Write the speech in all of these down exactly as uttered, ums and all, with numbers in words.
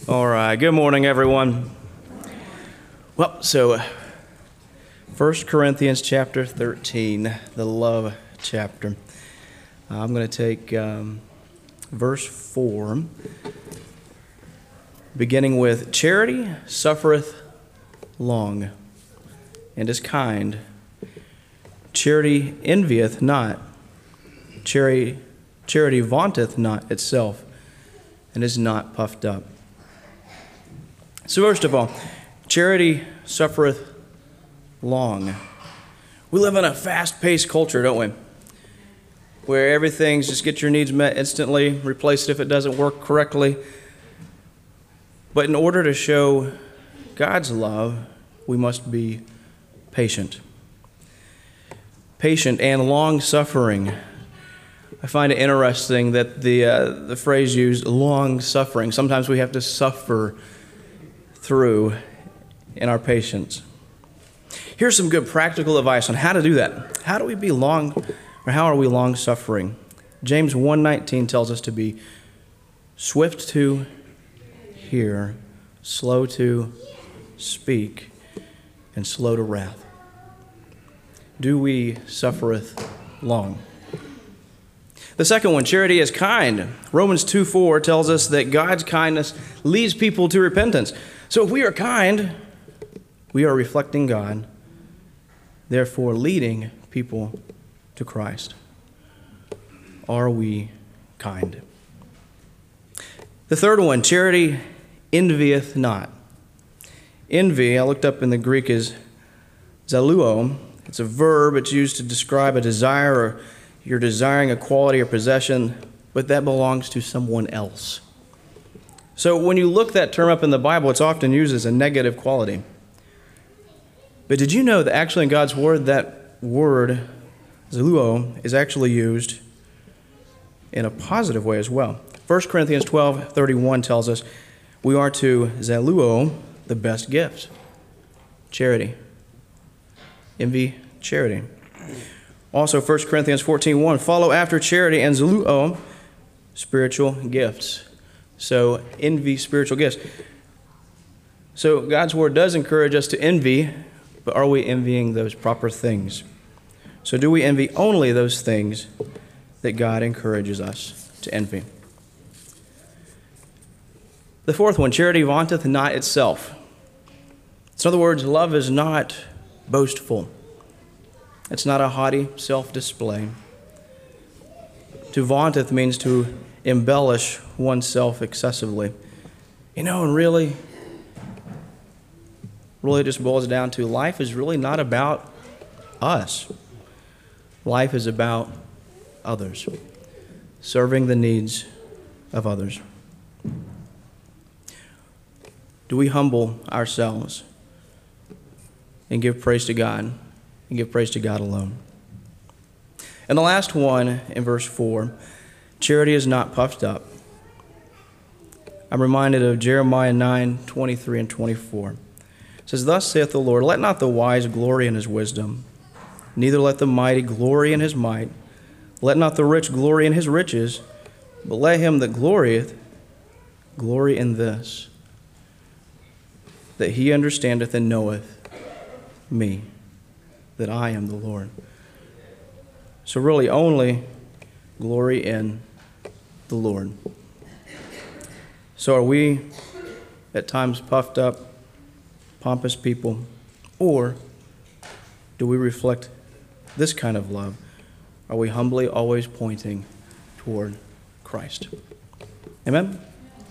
All right, good morning, everyone. Well, so First Corinthians chapter thirteen, the love chapter. Uh, I'm going to take um, verse four, beginning with, charity suffereth long, and is kind. Charity envieth not. Charity, charity vaunteth not itself, and is not puffed up. So first of all, charity suffereth long. We live in a fast-paced culture, don't we? Where everything's just get your needs met instantly, replace it if it doesn't work correctly. But in order to show God's love, we must be patient. Patient and long-suffering. I find it interesting that the uh, the phrase used, long-suffering. Sometimes we have to suffer through in our patience. Here's some good practical advice on how to do that. How do we be long, or how are we long-suffering? James one nineteen tells us to be swift to hear, slow to speak, and slow to wrath. Do we suffereth long? The second one, charity is kind. Romans two four tells us that God's kindness leads people to repentance. So if we are kind, we are reflecting God, therefore leading people to Christ. Are we kind? The third one, charity envieth not. Envy, I looked up in the Greek, is zaluo. It's a verb. It's used to describe a desire, or you're desiring a quality or possession, but that belongs to someone else. So when you look that term up in the Bible, it's often used as a negative quality. But did you know that actually in God's Word, that word, zaluo, is actually used in a positive way as well? First Corinthians twelve thirty-one tells us we are to zaluo the best gift, charity. Envy, charity. Also, First Corinthians fourteen one, follow after charity and zaluo, spiritual gifts. So, envy spiritual gifts. So, God's Word does encourage us to envy, but are we envying those proper things? So, do we envy only those things that God encourages us to envy? The fourth one, charity vaunteth not itself. In other words, love is not boastful. It's not a haughty self-display. To vaunteth means to embellish oneself excessively. You know, and really, really just boils down to life is really not about us. Life is about others, serving the needs of others. Do we humble ourselves and give praise to God, and give praise to God alone? And the last one in verse four, charity is not puffed up. I'm reminded of Jeremiah nine twenty-three and twenty-four. It says, thus saith the Lord, let not the wise glory in his wisdom, neither let the mighty glory in his might. Let not the rich glory in his riches, but let him that glorieth glory in this, that he understandeth and knoweth me, that I am the Lord. So really only glory in the Lord. So are we at times puffed up, pompous people, or do we reflect this kind of love? Are we humbly always pointing toward Christ? Amen?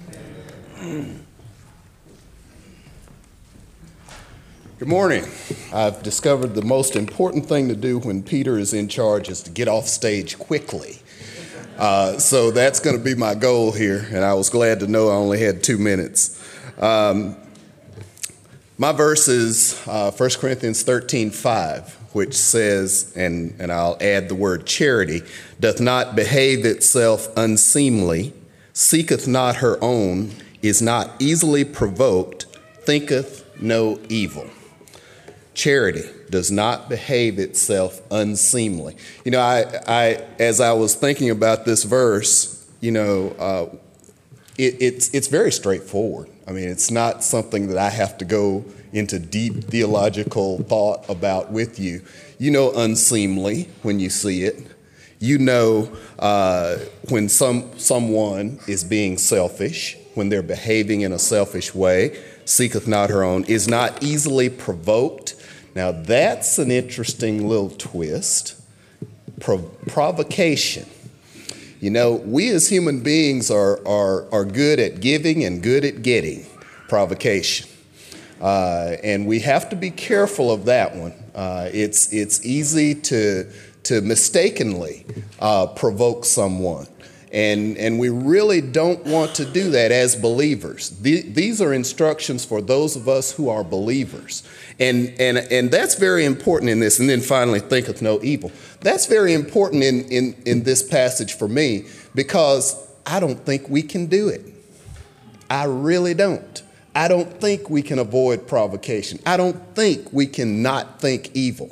Good morning. I've discovered the most important thing to do when Peter is in charge is to get off stage quickly. Uh, so that's going to be my goal here, and I was glad to know I only had two minutes. Um, my verse is uh, First Corinthians thirteen five, which says, and, and I'll add the word charity, doth not behave itself unseemly, seeketh not her own, is not easily provoked, thinketh no evil. Charity does not behave itself unseemly. You know, I, I as I was thinking about this verse, you know, uh, it, it's it's very straightforward. I mean, it's not something that I have to go into deep theological thought about with you. You know unseemly when you see it. You know uh, when some someone is being selfish, when they're behaving in a selfish way, seeketh not her own, is not easily provoked. Now that's an interesting little twist. Pro- provocation. You know, we as human beings are, are, are good at giving and good at getting provocation. Uh, and we have to be careful of that one. Uh, it's, it's easy to, to mistakenly uh, provoke someone. And, and we really don't want to do that as believers. The, these are instructions for those of us who are believers. And, and, and that's very important in this. And then finally, thinketh no evil. That's very important in, in, in this passage for me, because I don't think we can do it. I really don't. I don't think we can avoid provocation. I don't think we can not think evil.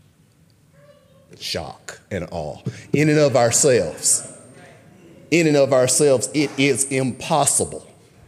Shock and awe. In and of ourselves. In and of ourselves, it is impossible.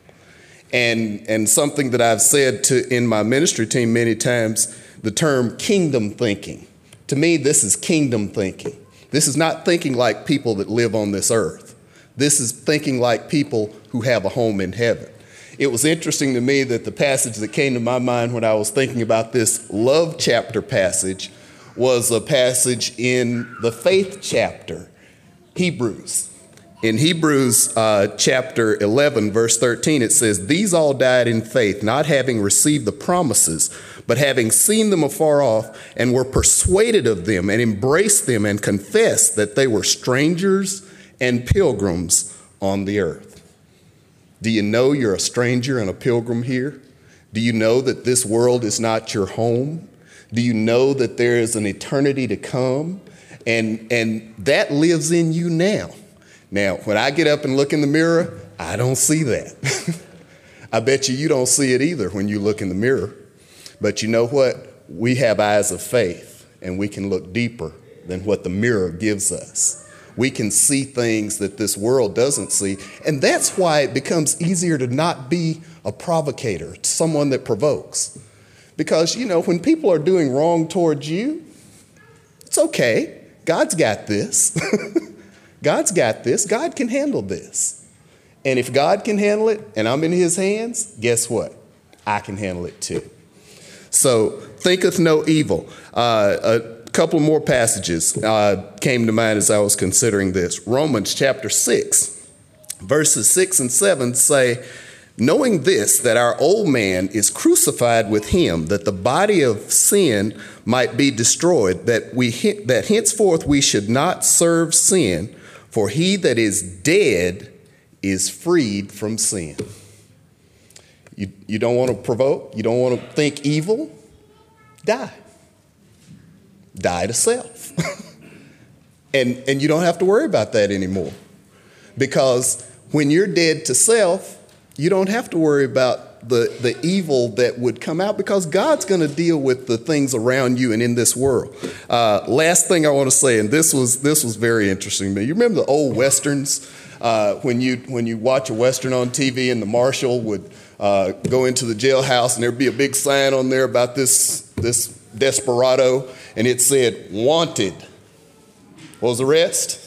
And, and something that I've said to in my ministry team many times, the term kingdom thinking. To me, this is kingdom thinking. This is not thinking like people that live on this earth. This is thinking like people who have a home in heaven. It was interesting to me that the passage that came to my mind when I was thinking about this love chapter passage was a passage in the faith chapter, Hebrews. In Hebrews uh, chapter eleven, verse thirteen, it says, "These all died in faith, not having received the promises, but having seen them afar off, and were persuaded of them, and embraced them, and confessed that they were strangers and pilgrims on the earth." Do you know you're a stranger and a pilgrim here? Do you know that this world is not your home? Do you know that there is an eternity to come? And, and that lives in you now. Now, when I get up and look in the mirror, I don't see that. I bet you you don't see it either when you look in the mirror. But you know what? We have eyes of faith, and we can look deeper than what the mirror gives us. We can see things that this world doesn't see. And that's why it becomes easier to not be a provocator, someone that provokes. Because, you know, when people are doing wrong towards you, it's okay. God's got this. God's got this. God can handle this. And if God can handle it and I'm in his hands, guess what? I can handle it too. So, thinketh no evil. Uh, a couple more passages uh, came to mind as I was considering this. Romans chapter six, verses six and seven say, "Knowing this, that our old man is crucified with him, that the body of sin might be destroyed, that we that henceforth we should not serve sin, for he that is dead is freed from sin." You, you don't want to provoke? You don't want to think evil? Die. Die to self. and, and you don't have to worry about that anymore. Because when you're dead to self, you don't have to worry about the, the evil that would come out, because God's going to deal with the things around you and in this world. Uh, last thing I want to say, and this was this was very interesting to me. You remember the old Westerns? Uh, when you when you watch a Western on T V and the marshal would uh, go into the jailhouse and there'd be a big sign on there about this, this desperado, and it said, "Wanted." What was the rest?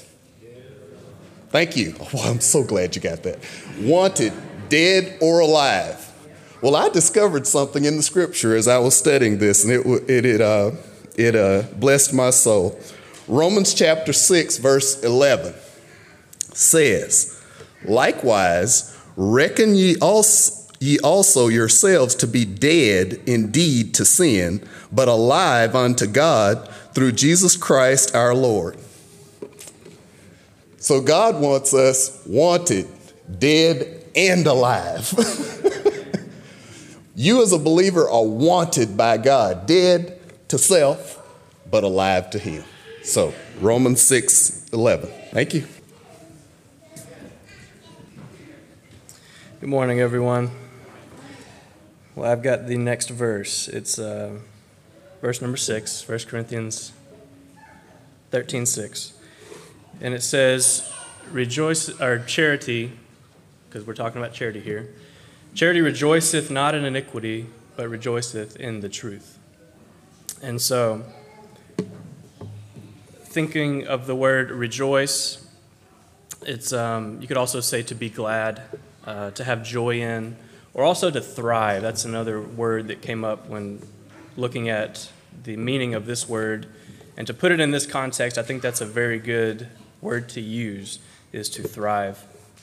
Thank you. Oh, I'm so glad you got that. Wanted. Dead or alive. Well, I discovered something in the scripture as I was studying this, and it it it, uh, it uh, blessed my soul. Romans chapter six, verse eleven says, "Likewise, reckon ye also, ye also yourselves to be dead indeed to sin, but alive unto God through Jesus Christ our Lord." So God wants us wanted, dead, and alive. You as a believer are wanted by God, dead to self, but alive to him. So Romans six eleven. Thank you. Good morning, everyone. Well, I've got the next verse. It's uh, verse number six, First Corinthians thirteen six. And it says, rejoice, or charity, because we're talking about charity here. Charity rejoiceth not in iniquity, but rejoiceth in the truth. And so, thinking of the word rejoice, it's um, you could also say to be glad, uh, to have joy in, or also to thrive. That's another word that came up when looking at the meaning of this word. And to put it in this context, I think that's a very good word to use, is to thrive.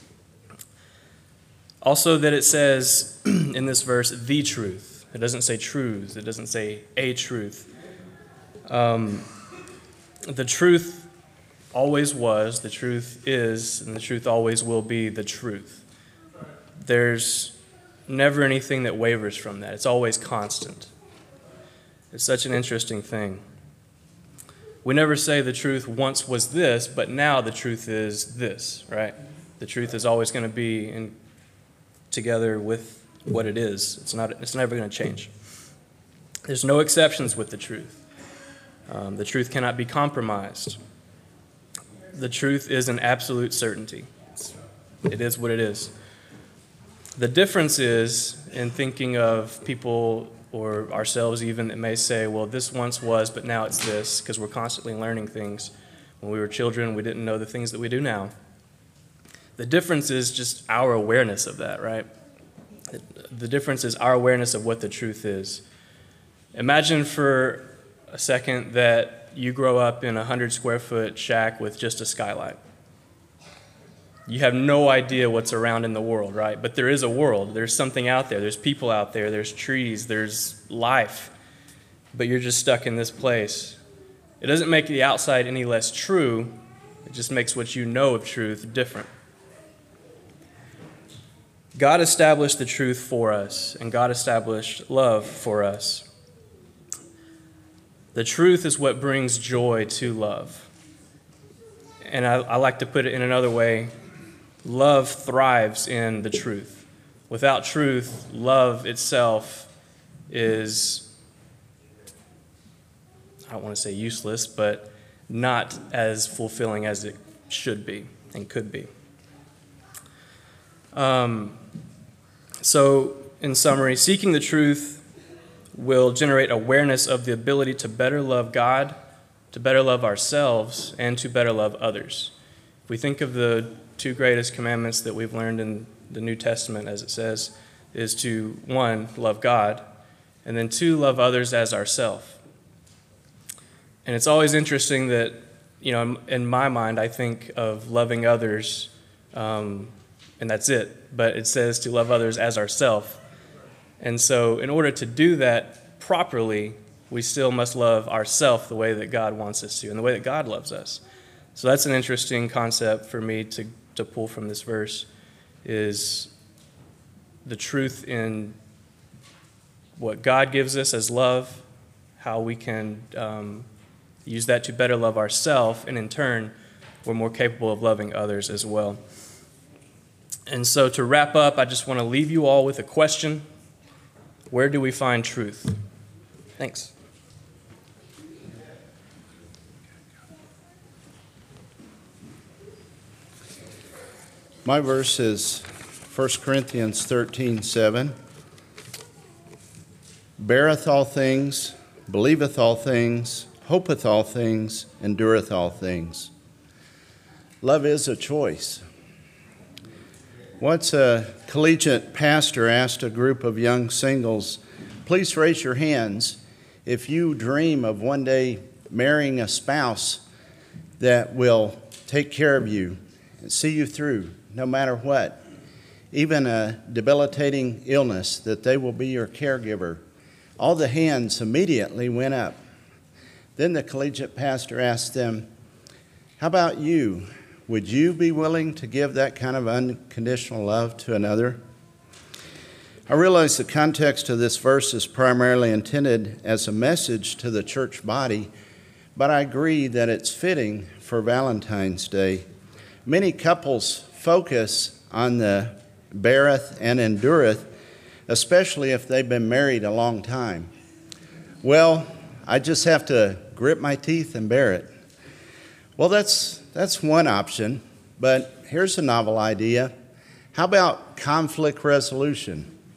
Also that it says in this verse, the truth. It doesn't say truths. It doesn't say a truth. Um, the truth always was, the truth is, and the truth always will be the truth. There's never anything that wavers from that. It's always constant. It's such an interesting thing. We never say the truth once was this, but now the truth is this, right? The truth is always going to be in, together with what it is. It's not. It's never going to change. There's no exceptions with the truth. Um, the truth cannot be compromised. The truth is an absolute certainty. It's, it is what it is. The difference is in thinking of people or ourselves even that may say, well, this once was, but now it's this, because we're constantly learning things. When we were children, we didn't know the things that we do now. The difference is just our awareness of that, right? The difference is our awareness of what the truth is. Imagine for a second that you grow up in a hundred square foot shack with just a skylight. You have no idea what's around in the world, right? But there is a world. There's something out there. There's people out there. There's trees. There's life. But you're just stuck in this place. It doesn't make the outside any less true. It just makes what you know of truth different. God established the truth for us, and God established love for us. The truth is what brings joy to love. And I, I like to put it in another way. Love thrives in the truth. Without truth, love itself is, I don't want to say useless, but not as fulfilling as it should be and could be. Um, so, in summary, seeking the truth will generate awareness of the ability to better love God, to better love ourselves, and to better love others. If we think of the two greatest commandments that we've learned in the New Testament, as it says, is to, one, love God, and then two, love others as ourselves. And it's always interesting that, you know, in my mind, I think of loving others, um, and that's it. But it says to love others as ourselves. And so in order to do that properly, we still must love ourselves the way that God wants us to, and the way that God loves us. So that's an interesting concept for me to, to pull from this verse, is the truth in what God gives us as love, how we can um, use that to better love ourselves, and in turn, we're more capable of loving others as well. And so to wrap up, I just want to leave you all with a question. Where do we find truth? Thanks. My verse is First Corinthians thirteen seven. Beareth all things, believeth all things, hopeth all things, endureth all things. Love is a choice. Once a collegiate pastor asked a group of young singles, please raise your hands if you dream of one day marrying a spouse that will take care of you and see you through no matter what, even a debilitating illness, that they will be your caregiver. All the hands immediately went up. Then the collegiate pastor asked them, how about you? Would you be willing to give that kind of unconditional love to another? I realize the context of this verse is primarily intended as a message to the church body, but I agree that it's fitting for Valentine's Day. Many couples focus on the beareth and endureth, especially if they've been married a long time. Well, I just have to grit my teeth and bear it. Well, that's that's one option, but here's a novel idea. How about conflict resolution?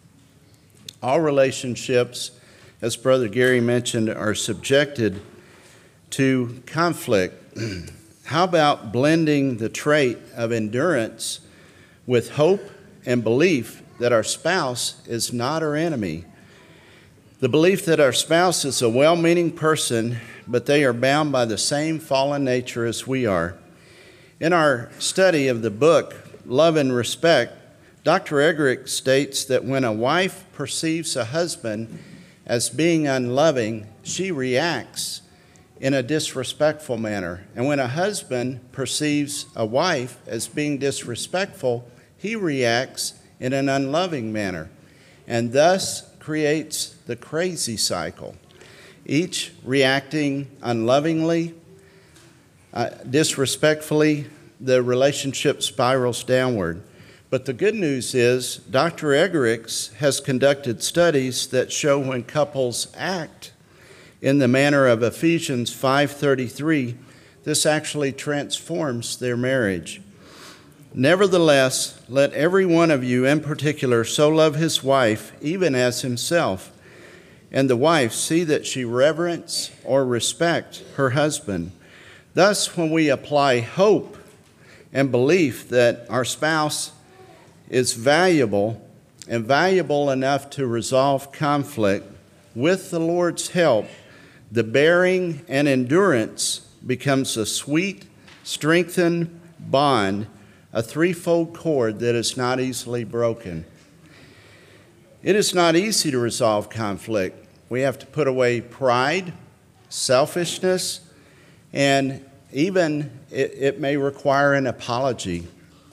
All relationships, as Brother Gary mentioned, are subjected to conflict. How about blending the trait of endurance with hope and belief that our spouse is not our enemy? The belief that our spouse is a well-meaning person, but they are bound by the same fallen nature as we are. In our study of the book, Love and Respect, Doctor Eggerichs states that when a wife perceives a husband as being unloving, she reacts in a disrespectful manner. And when a husband perceives a wife as being disrespectful, he reacts in an unloving manner, and thus creates the crazy cycle. Each reacting unlovingly, uh, disrespectfully, the relationship spirals downward. But the good news is Doctor Eggerichs has conducted studies that show when couples act in the manner of Ephesians five thirty-three, this actually transforms their marriage. Nevertheless, let every one of you in particular so love his wife, even as himself, and the wife see that she reverence or respect her husband. Thus, when we apply hope and belief that our spouse is valuable and valuable enough to resolve conflict, with the Lord's help, the bearing and endurance becomes a sweet, strengthened bond, a threefold cord that is not easily broken. It is not easy to resolve conflict. We have to put away pride, selfishness, and even it, it may require an apology.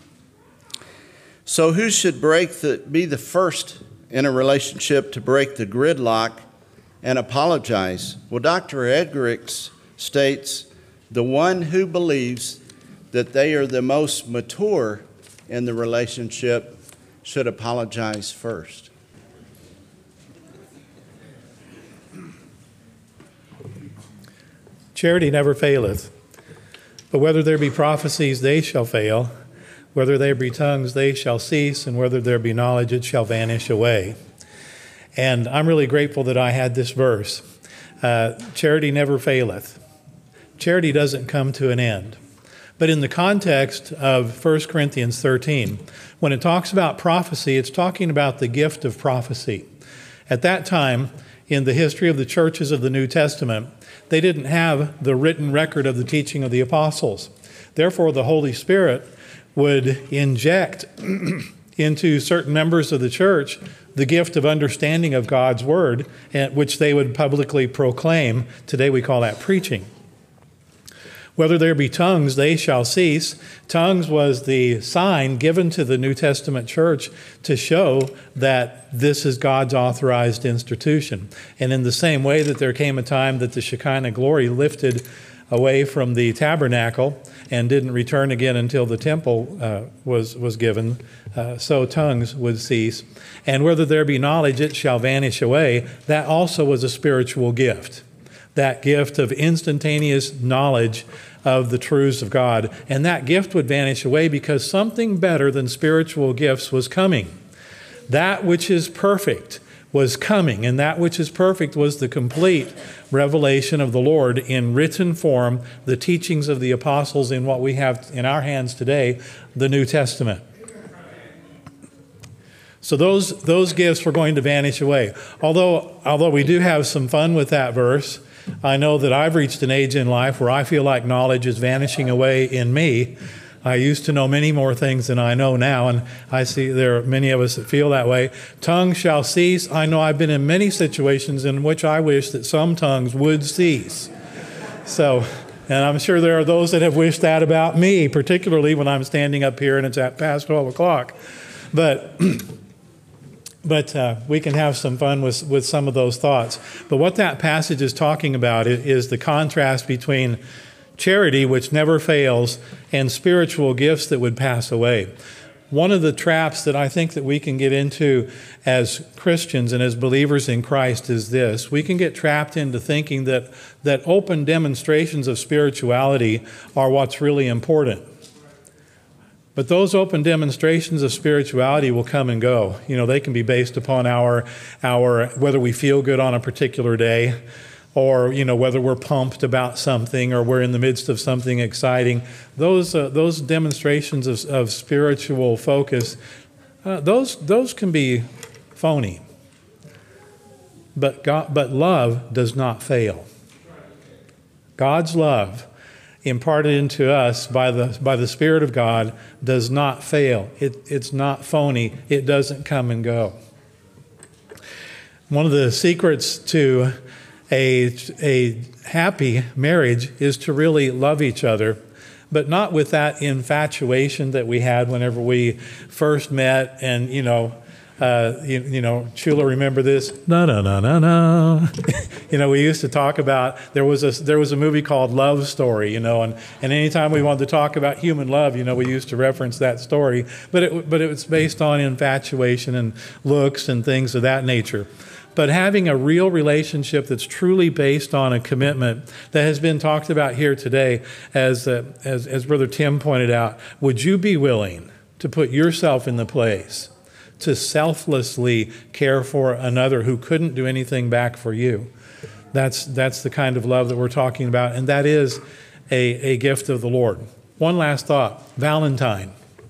So who should break the, be the first in a relationship to break the gridlock and apologize? Well, Doctor Eggerichs states, the one who believes that they are the most mature in the relationship should apologize first. Charity never faileth, but whether there be prophecies, they shall fail. Whether there be tongues, they shall cease, and whether there be knowledge, it shall vanish away. And I'm really grateful that I had this verse. Uh, charity never faileth. Charity doesn't come to an end. But in the context of First Corinthians thirteen, when it talks about prophecy, it's talking about the gift of prophecy. At that time, in the history of the churches of the New Testament, they didn't have the written record of the teaching of the apostles. Therefore, the Holy Spirit would inject into certain members of the church the gift of understanding of God's word, which they would publicly proclaim. Today we call that preaching. Whether there be tongues, they shall cease. Tongues was the sign given to the New Testament church to show that this is God's authorized institution. And in the same way that there came a time that the Shekinah glory lifted away from the tabernacle and didn't return again until the temple uh, was, was given, uh, so tongues would cease. And whether there be knowledge, it shall vanish away. That also was a spiritual gift. That gift of instantaneous knowledge of the truths of God. And that gift would vanish away because something better than spiritual gifts was coming. That which is perfect was coming, and that which is perfect was the complete revelation of the Lord in written form, the teachings of the apostles in what we have in our hands today, the New Testament. So those, those gifts were going to vanish away. Although, although we do have some fun with that verse, I know that I've reached an age in life where I feel like knowledge is vanishing away in me. I used to know many more things than I know now, and I see there are many of us that feel that way. Tongues shall cease. I know I've been in many situations in which I wish that some tongues would cease. So, and I'm sure there are those that have wished that about me, particularly when I'm standing up here and it's at past twelve o'clock. But But uh, we can have some fun with, with some of those thoughts. But what that passage is talking about is, is the contrast between charity, which never fails, and spiritual gifts that would pass away. One of the traps that I think that we can get into as Christians and as believers in Christ is this. We can get trapped into thinking that, that open demonstrations of spirituality are what's really important. But those open demonstrations of spirituality will come and go. You know, they can be based upon our, our whether we feel good on a particular day, or, you know, whether we're pumped about something or we're in the midst of something exciting. Those, uh, those demonstrations of, of spiritual focus, uh, those, those can be phony. But God, but love does not fail. God's love imparted into us by the by the Spirit of God does not fail. It, it's not phony. It doesn't come and go. One of the secrets to a, a happy marriage is to really love each other, but not with that infatuation that we had whenever we first met and, you know, Uh, you, you know, Chula, remember this? No, no, no, no, no. You know, we used to talk about, there was a there was a movie called Love Story, you know, and, and anytime we wanted to talk about human love, you know, we used to reference that story. But it, but it was based on infatuation and looks and things of that nature. But having a real relationship that's truly based on a commitment that has been talked about here today, as, uh, as, as Brother Tim pointed out, would you be willing to put yourself in the place to selflessly care for another who couldn't do anything back for you? That's that's the kind of love that we're talking about, and that is a, a gift of the Lord. One last thought, Valentine.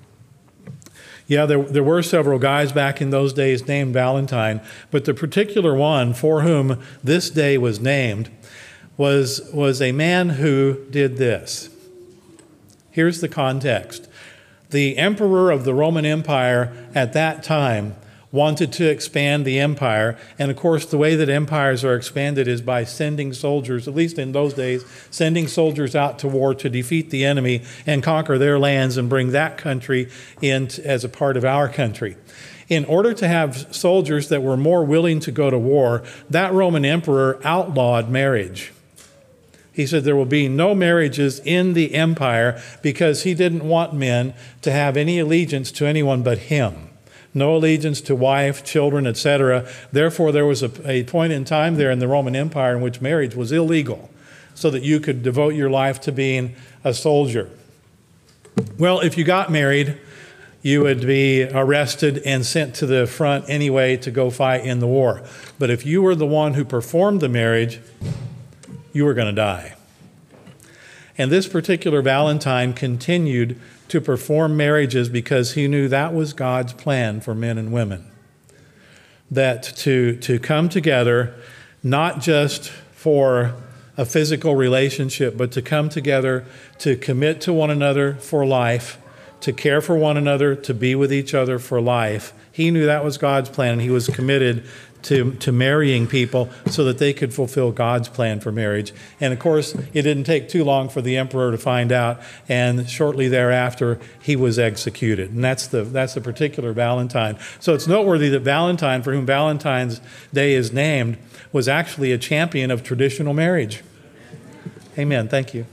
Yeah, there, there were several guys back in those days named Valentine, but the particular one for whom this day was named was, was a man who did this. Here's the context. The emperor of the Roman Empire at that time wanted to expand the empire. And of course, the way that empires are expanded is by sending soldiers, at least in those days, sending soldiers out to war to defeat the enemy and conquer their lands and bring that country in as a part of our country. In order to have soldiers that were more willing to go to war, that Roman emperor outlawed marriage. He said there will be no marriages in the empire because he didn't want men to have any allegiance to anyone but him. No allegiance to wife, children, et cetera. Therefore, there was a, a point in time there in the Roman Empire in which marriage was illegal, so that you could devote your life to being a soldier. Well, if you got married, you would be arrested and sent to the front anyway to go fight in the war. But if you were the one who performed the marriage, you were going to die. And this particular Valentine continued to perform marriages because he knew that was God's plan for men and women. That to, to come together, not just for a physical relationship, but to come together to commit to one another for life, to care for one another, to be with each other for life. He knew that was God's plan, and he was committed to, to marrying people so that they could fulfill God's plan for marriage. And of course, it didn't take too long for the emperor to find out, and shortly thereafter, he was executed. And that's the, that's the particular Valentine. So it's noteworthy that Valentine, for whom Valentine's Day is named, was actually a champion of traditional marriage. Amen. Thank you.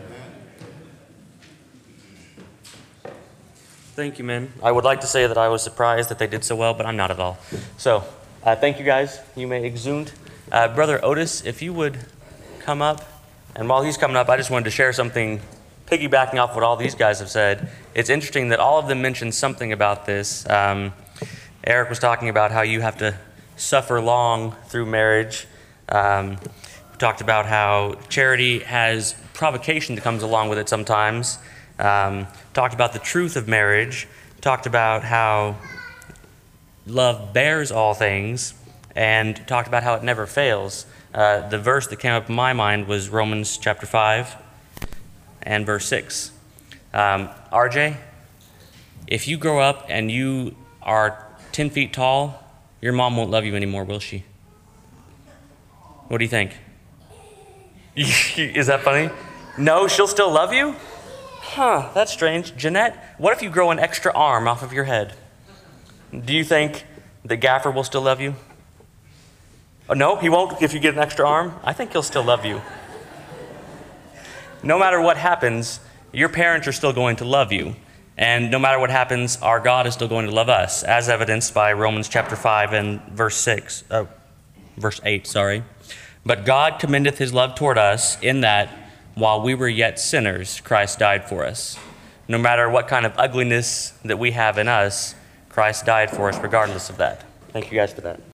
Thank you, men. I would like to say that I was surprised that they did so well, but I'm not at all. So, uh, thank you, guys. You may exude. Uh, Brother Otis, if you would come up. And while he's coming up, I just wanted to share something, piggybacking off what all these guys have said. It's interesting that all of them mentioned something about this. Um, Eric was talking about how you have to suffer long through marriage. Um, we talked about how charity has provocation that comes along with it sometimes. Um, talked about the truth of marriage, talked about how love bears all things, and talked about how it never fails. Uh, the verse that came up in my mind was Romans chapter five and verse six. Um, R J, if you grow up and you are ten feet tall, your mom won't love you anymore, will she? What do you think? Is that funny? No, she'll still love you? Huh, that's strange. Jeanette, what if you grow an extra arm off of your head? Do you think the gaffer will still love you? Oh, no, he won't if you get an extra arm? I think he'll still love you. No matter what happens, your parents are still going to love you. And no matter what happens, our God is still going to love us, as evidenced by Romans chapter five and verse six, uh, verse eight, sorry. But God commendeth his love toward us in that while we were yet sinners, Christ died for us. no matter what kind of ugliness that we have in us, Christ died for us regardless of that. Thank you guys for that.